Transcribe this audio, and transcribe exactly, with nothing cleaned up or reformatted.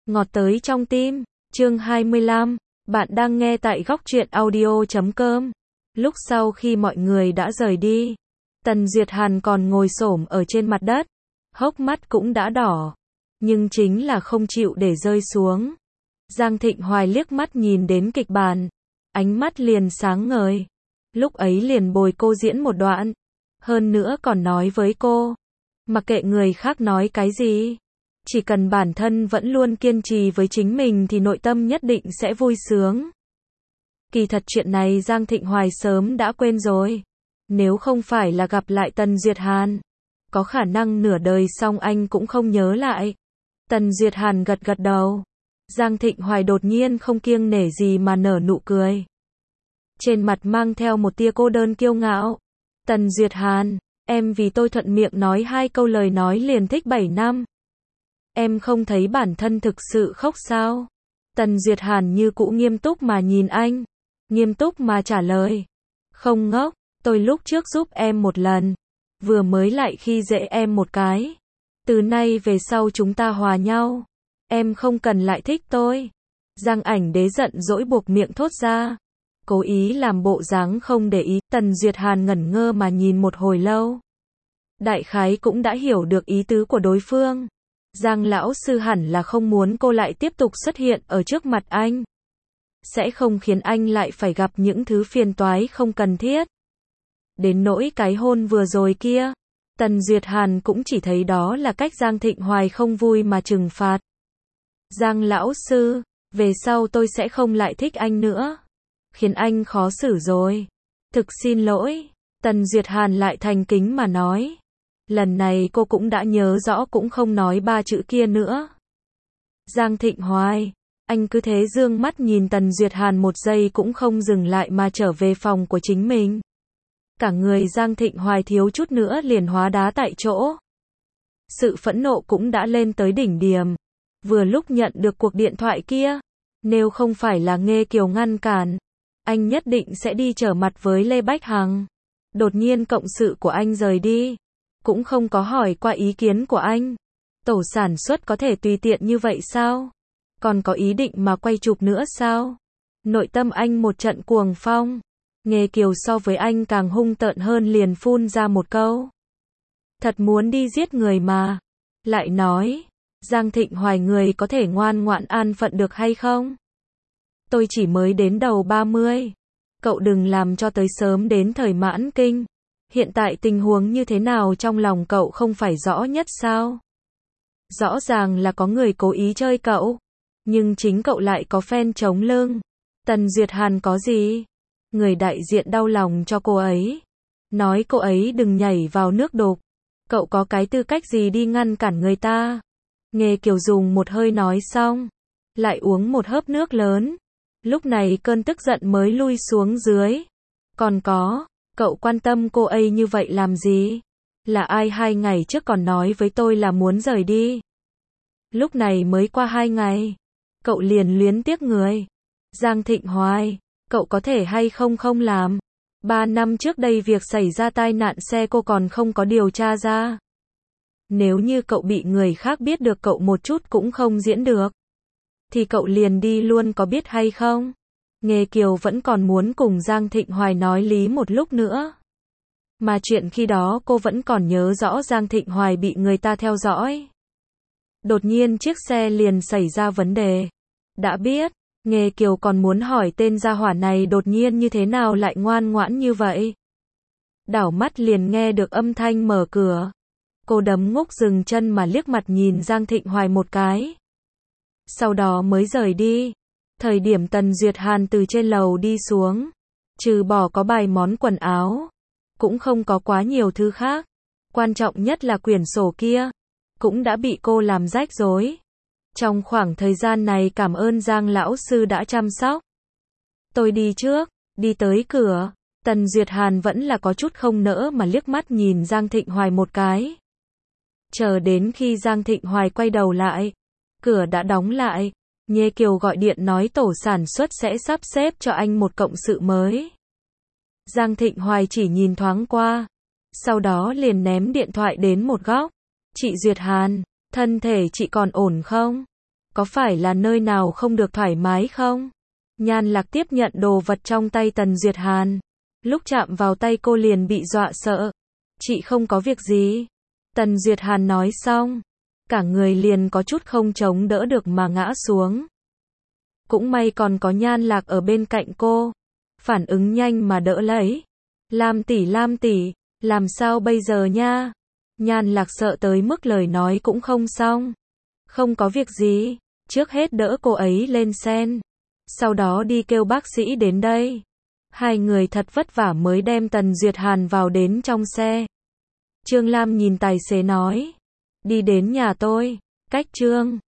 Ngọt tới trong tim, chương hai mươi lăm, bạn đang nghe tại góc truyện audio chấm com. Lúc sau khi mọi người đã rời đi, Tần Duyệt Hàn còn ngồi xổm ở trên mặt đất, hốc mắt cũng đã đỏ, nhưng chính là không chịu để rơi xuống. Giang Thịnh Hoài liếc mắt nhìn đến kịch bản, ánh mắt liền sáng ngời. Lúc ấy liền bồi cô diễn một đoạn, hơn nữa còn nói với cô, mặc kệ người khác nói cái gì, chỉ cần bản thân vẫn luôn kiên trì với chính mình thì nội tâm nhất định sẽ vui sướng. Kỳ thật chuyện này Giang Thịnh Hoài sớm đã quên rồi. Nếu không phải là gặp lại Tần Duyệt Hàn, có khả năng nửa đời xong anh cũng không nhớ lại. Tần Duyệt Hàn gật gật đầu. Giang Thịnh Hoài đột nhiên không kiêng nể gì mà nở nụ cười. Trên mặt mang theo một tia cô đơn kiêu ngạo. Tần Duyệt Hàn, em vì tôi thuận miệng nói hai câu lời nói liền thích bảy năm. Em không thấy bản thân thực sự khóc sao? Tần Duyệt Hàn như cũ nghiêm túc mà nhìn anh. Nghiêm túc mà trả lời. Không ngốc, tôi lúc trước giúp em một lần. Vừa mới lại khi dễ em một cái. Từ nay về sau chúng ta hòa nhau. Em không cần lại thích tôi. Giang Ảnh Đế giận dỗi buộc miệng thốt ra. Cố ý làm bộ dáng không để ý. Tần Duyệt Hàn ngẩn ngơ mà nhìn một hồi lâu. Đại khái cũng đã hiểu được ý tứ của đối phương. Giang lão sư hẳn là không muốn cô lại tiếp tục xuất hiện ở trước mặt anh. Sẽ không khiến anh lại phải gặp những thứ phiền toái không cần thiết. Đến nỗi cái hôn vừa rồi kia, Tần Duyệt Hàn cũng chỉ thấy đó là cách Giang Thịnh Hoài không vui mà trừng phạt. Giang lão sư, về sau tôi sẽ không lại thích anh nữa. Khiến anh khó xử rồi. Thực xin lỗi. Tần Duyệt Hàn lại thành kính mà nói. Lần này cô cũng đã nhớ rõ cũng không nói ba chữ kia nữa. Giang Thịnh Hoài, anh cứ thế dương mắt nhìn Tần Duyệt Hàn một giây cũng không dừng lại mà trở về phòng của chính mình. Cả người Giang Thịnh Hoài thiếu chút nữa liền hóa đá tại chỗ. Sự phẫn nộ cũng đã lên tới đỉnh điểm. Vừa lúc nhận được cuộc điện thoại kia, nếu không phải là Nghê Kiều ngăn cản, anh nhất định sẽ đi trở mặt với Lê Bách Hằng. Đột nhiên cộng sự của anh rời đi, cũng không có hỏi qua ý kiến của anh. Tổ sản xuất có thể tùy tiện như vậy sao? Còn có ý định mà quay chụp nữa sao? Nội tâm anh một trận cuồng phong. Nghê Kiều so với anh càng hung tợn hơn liền phun ra một câu. Thật muốn đi giết người mà. Lại nói, Giang Thịnh Hoài người có thể ngoan ngoãn an phận được hay không? Tôi chỉ mới đến đầu ba mươi. Cậu đừng làm cho tới sớm đến thời mãn kinh. Hiện tại tình huống như thế nào trong lòng cậu không phải rõ nhất sao? Rõ ràng là có người cố ý chơi cậu. Nhưng chính cậu lại có fan chống lưng. Tần Duyệt Hàn có gì? Người đại diện đau lòng cho cô ấy. Nói cô ấy đừng nhảy vào nước đục. Cậu có cái tư cách gì đi ngăn cản người ta? Nghê Kiều dùng một hơi nói xong. Lại uống một hớp nước lớn. Lúc này cơn tức giận mới lui xuống dưới. Còn có, cậu quan tâm cô ấy như vậy làm gì? Là ai hai ngày trước còn nói với tôi là muốn rời đi? Lúc này mới qua hai ngày. Cậu liền luyến tiếc người. Giang Thịnh Hoài, cậu có thể hay không không làm? Ba năm trước đây việc xảy ra tai nạn xe cô còn không có điều tra ra. Nếu như cậu bị người khác biết được cậu một chút cũng không diễn được, thì cậu liền đi luôn có biết hay không? Nghê Kiều vẫn còn muốn cùng Giang Thịnh Hoài nói lý một lúc nữa. Mà chuyện khi đó cô vẫn còn nhớ rõ Giang Thịnh Hoài bị người ta theo dõi. Đột nhiên chiếc xe liền xảy ra vấn đề. Đã biết, Nghê Kiều còn muốn hỏi tên gia hỏa này đột nhiên như thế nào lại ngoan ngoãn như vậy. Đảo mắt liền nghe được âm thanh mở cửa. Cô đấm ngốc dừng chân mà liếc mặt nhìn Giang Thịnh Hoài một cái. Sau đó mới rời đi. Thời điểm Tần Duyệt Hàn từ trên lầu đi xuống, trừ bỏ có bài món quần áo, cũng không có quá nhiều thứ khác. Quan trọng nhất là quyển sổ kia, cũng đã bị cô làm rách rối. Trong khoảng thời gian này cảm ơn Giang lão sư đã chăm sóc. Tôi đi trước, đi tới cửa, Tần Duyệt Hàn vẫn là có chút không nỡ mà liếc mắt nhìn Giang Thịnh Hoài một cái. Chờ đến khi Giang Thịnh Hoài quay đầu lại, cửa đã đóng lại. Nghê Kiều gọi điện nói tổ sản xuất sẽ sắp xếp cho anh một cộng sự mới. Giang Thịnh Hoài chỉ nhìn thoáng qua, sau đó liền ném điện thoại đến một góc. Chị Duyệt Hàn, thân thể chị còn ổn không? có phải là nơi nào không được thoải mái không? Nhan Lạc tiếp nhận đồ vật trong tay Tần Duyệt Hàn. Lúc chạm vào tay cô liền bị dọa sợ. Chị không có việc gì. Tần Duyệt Hàn nói xong. Cả người liền có chút không chống đỡ được mà ngã xuống. Cũng may còn có Nhan Lạc ở bên cạnh cô. Phản ứng nhanh mà đỡ lấy. Lam tỷ Lam tỷ, làm sao bây giờ nha? Nhan Lạc sợ tới mức lời nói cũng không xong. Không có việc gì, trước hết đỡ cô ấy lên sen. Sau đó đi kêu bác sĩ đến đây. Hai người thật vất vả mới đem Tần Duyệt Hàn vào đến trong xe. Trương Lam nhìn tài xế nói. Đi đến nhà tôi, cách Trương